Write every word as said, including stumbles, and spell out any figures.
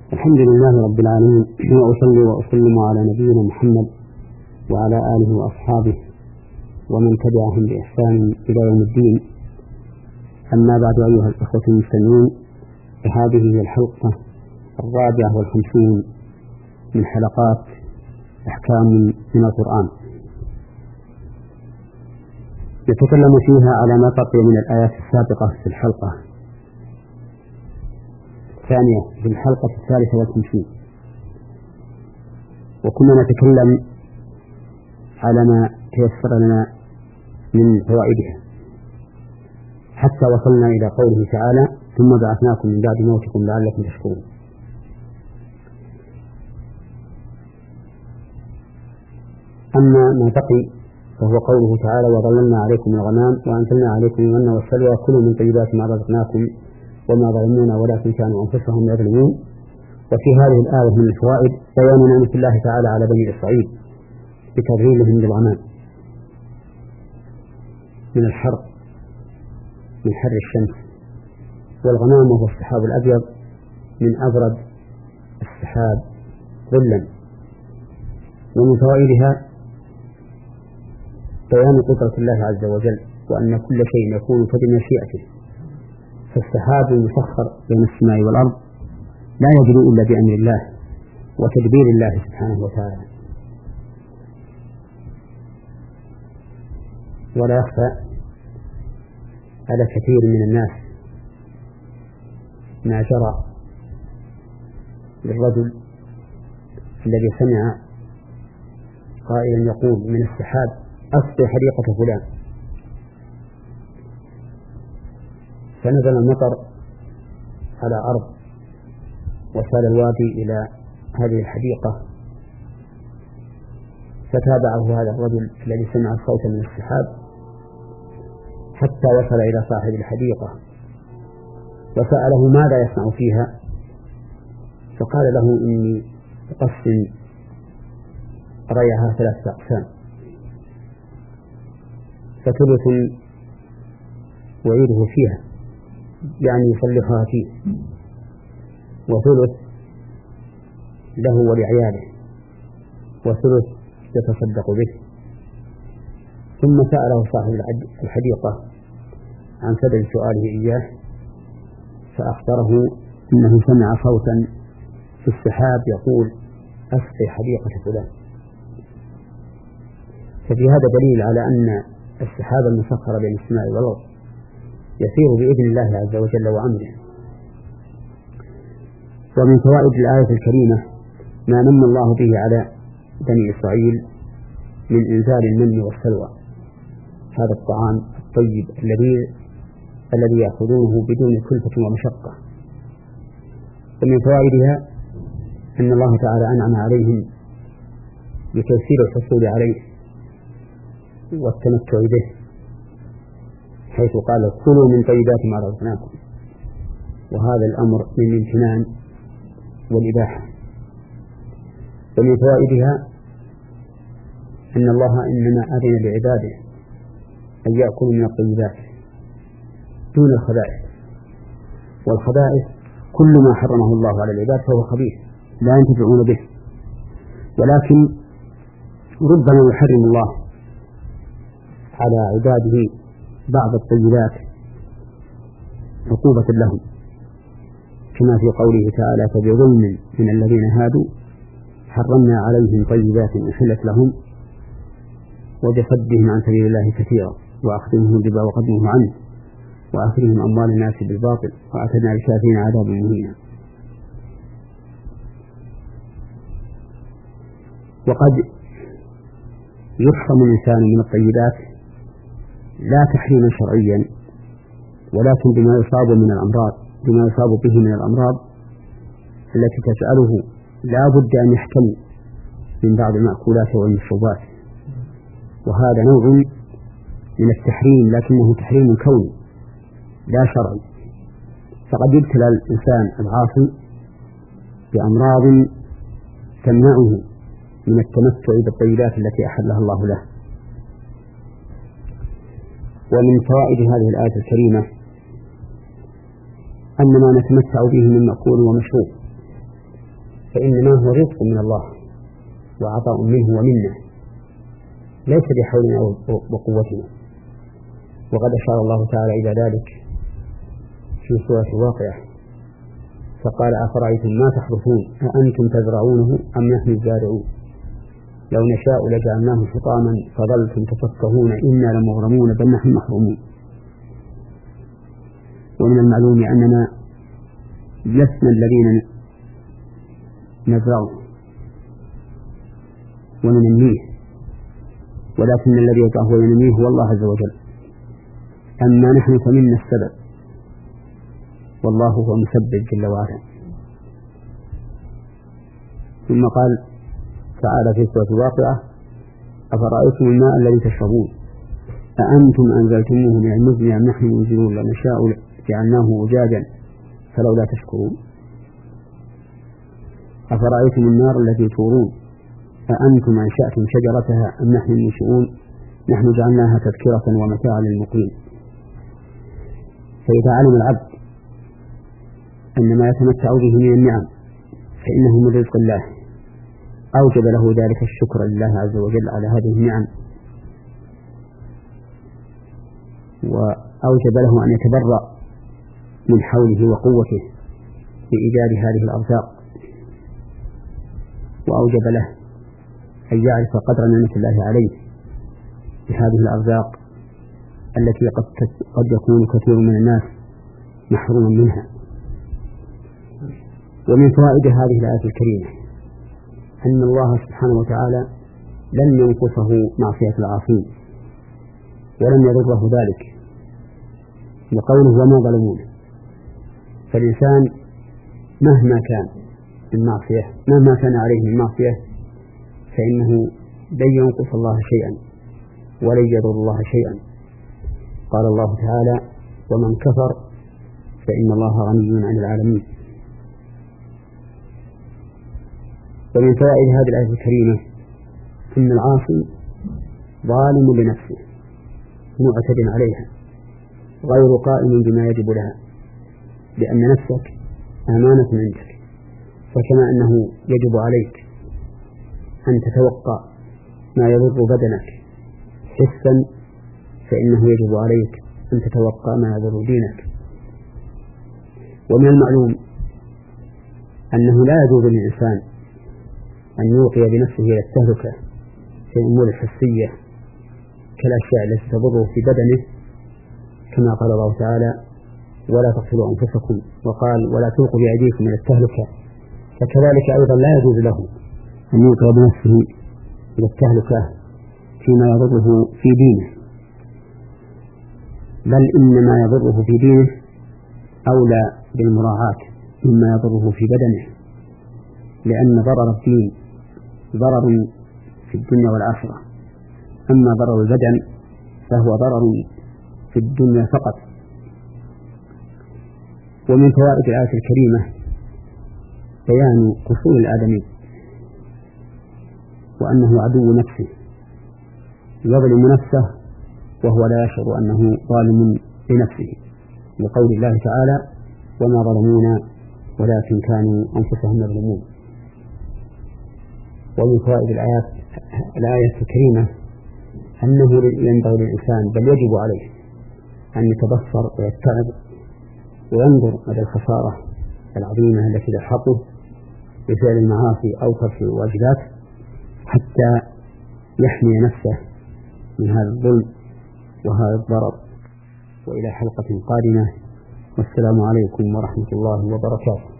الحمد لله رب العالمين، وأصلي وأسلم على نبينا محمد وعلى آله وأصحابه ومن تبعهم بإحسان إلى يوم الدين. أما بعد، أيها الأخوة المستمعون، فهذه هي الحلقة الرابعة والخمسين من حلقات أحكام من القرآن، نتكلم فيها على ما بقي من الآيات السابقة في الحلقة الثانية في الحلقة الثالثة والخمسين، وكنا نتكلم على ما تيسر لنا من فوائدها حتى وصلنا إلى قوله تعالى: ثم بعثناكم من بعد موتكم لعلكم تشكرون. أما ما بقي فهو قوله تعالى: وظللنا عليكم الغمام وأنزلنا عليكم المن والسلوى كلوا من طيبات ما رزقناكم وما ظلمونا ولكن كانوا أنفسهم يظلمون. وفي هذه الآية من الفوائد بيان نعمة الله تعالى على بني إسرائيل بتظليلهم للغمام من الحر من حر الشمس، والغمام وهو السحاب الأبيض من أبرد السحاب ظلا. ومن فوائدها بيان قدرة الله عز وجل، وأن كل شيء يكون بمشيئته، فالسحاب المسخر بين السماء والأرض لا يجري إلا بأمر الله وتدبير الله سبحانه وتعالى. ولا يخفى على كثير من الناس ما جرى للرجل الذي سمع قائلا يقول: من السحاب أسقي حديقة فلان، فنزل المطر على أرض وسال الوادي إلى هذه الحديقة، فتابعه هذا الرجل الذي سمع الصوت من السحاب حتى وصل إلى صاحب الحديقة وسأله ماذا يصنع فيها، فقال له: إني أقسم ريعها ثلاثة أقسام، فثلث وعيده فيها يعني يصلحها فيه، وثلث له ولعياله، وثلث يتصدق به. ثم سأله صاحب الحديقة عن سبب سؤاله إياه، فأخبره أنه سمع صوتا في السحاب يقول: أسقي حديقة فلان. ففي هذا دليل على أن السحاب المسخر بين السماء والأرض يسير بإذن الله عز وجل وأمره. ومن فوائد الآية الكريمة ما من الله به على بني إسرائيل من إنزال المن والسلوى، هذا الطعام الطيب الذي الذي يأخذونه بدون كلفة ومشقة. ومن فوائدها أن الله تعالى أنعم عليهم بتيسير الحصول عليه والتمتع به، حيث قال: كلوا من طيبات ما رزقناكم، وهذا الأمر من الامتنان والإباحة. ومن فوائدها أن الله إنما أذن لعباده أن يأكلوا من الطيبات دون الخبائث، والخبائث كل ما حرمه الله على العباد فهو خبيث لا ينتفعون به، ولكن ربما يحرم الله على عباده بعض الطيبات عقوبة لهم، كما في قوله تعالى: فبظلم من الذين هادوا حرمنا عليهم طيبات أحلت لهم وبصدهم عن سبيل الله كثيرا وأخذهم الربا وقد نهوا عنه وأخذهم أموال الناس بالباطل وأعتدنا للكافرين عذابا مهينا. وقد يحرم الإنسان من الطيبات لا تحريما شرعيا، ولكن بما يصاب من الأمراض بما يصاب به من الأمراض التي تسأله لا بد أن يحتمي من بعض المأكولات والمشروبات، وهذا نوع من التحريم لكنه تحريم كوني لا شرعي. فقد يبتلى الإنسان العاصي بأمراض تمنعه من التمتع بالطيبات التي أحلها الله له. ومن فوائد هذه الآية الكريمة أن ما نتمتع به من مأكول ومشروب فإنما هو رزق من الله وعطاء منه ومنه، ليس بحولنا وقوتنا. وقد أشار الله تعالى إلى ذلك في سورة الواقعة فقال: أفرأيتم ما تحرثون أأنتم تزرعونه أم نحن الزارعون لو نشاء لجعلناه حطاما فظلتم تفكهون إنا لمغرمون بل نحن محرومون. ومن المعلوم أننا لسنا الذين نزرعه وننميه، ولكن الذي يزرعه وينميه هو الله عز وجل، أما نحن فمنا السبب والله هو مسبب جل وعلا. ثم قال تعالى في سورة الواقعة: أفرأيتم الماء الذي تشربون أأنتم أنزلتموه من المزن أم نحن المنزلون لو نشاء جعلناه أجاجا فلولا تشكرون. أفرأيتم النار التي تورون أأنتم أنشأتم شجرتها أم نحن المنشئون نحن جعلناها تذكرة ومتاعا للمقيم. فإذا علم العبد أن ما يتمتع به من النعم فإنه من رزق الله أوجب له ذلك الشكر لله عز وجل على هذه النعم، وأوجب له أن يتبرأ من حوله وقوته بإيجاد هذه الأرزاق، وأوجب له أن يعرف قدر نعمة الله عليه بهذه الأرزاق التي قد قد يكون كثير من الناس محروم منها. ومن فوائد هذه الآية الكريمة أن الله سبحانه وتعالى لم ينقصه معصية العاصين ولم يضره ذلك لقوله: وما ظلمونه. فالإنسان مهما كان من معصية مهما كان عليه من معصية فإنه لن ينقص الله شيئا ولن يضر الله شيئا. قال الله تعالى: ومن كفر فإن الله غني عن العالمين. ومن فوائد هذه الآية الكريمة أن العاصي ظالم لنفسه معتد عليها غير قائم بما يجب لها، لأن نفسك أمانة عندك، فكما أنه يجب عليك أن تتوقع ما يضر بدنك حسا فإنه يجب عليك أن تتوقع ما يضر دينك. ومن المعلوم أنه لا يجوز للإنسان أن يوقي بنفسه إلى التهلكة في الأمور الحسية كالأشياء التي تضره في بدنه، كما قال الله تعالى: ولا تقتلوا أنفسكم، وقال: ولا تلقوا بأيديكم إلى التهلكة. فكذلك أيضا لا يجوز له أن يوقي بنفسه إلى التهلكة فيما يضره في دينه، بل إنما يضره في دينه أولى بالمراعاة مما يضره في بدنه، لأن ضرر الدين ضرر في الدنيا والآخرة، أما ضرر البدن فهو ضرر في الدنيا فقط. ومن فوائد الآية الكريمة بيان قصور الآدمي وأنه عدو نفسه يظلم نفسه وهو لا يشعر أنه ظالم لنفسه، لقول الله تعالى: وما ظلمونا ولكن كانوا أنفسهم يظلمون. ومن فوائد الآيات الآية الكريمة أنه ينبغي للإنسان بل يجب عليه أن يتبصر ويتعظ وينظر إلى الخسارة العظيمة التي تلحقه بفعل المعاصي أو ترك الواجبات حتى يحمي نفسه من هذا الظلم وهذا الضرر. وإلى حلقة قادمة، والسلام عليكم ورحمة الله وبركاته.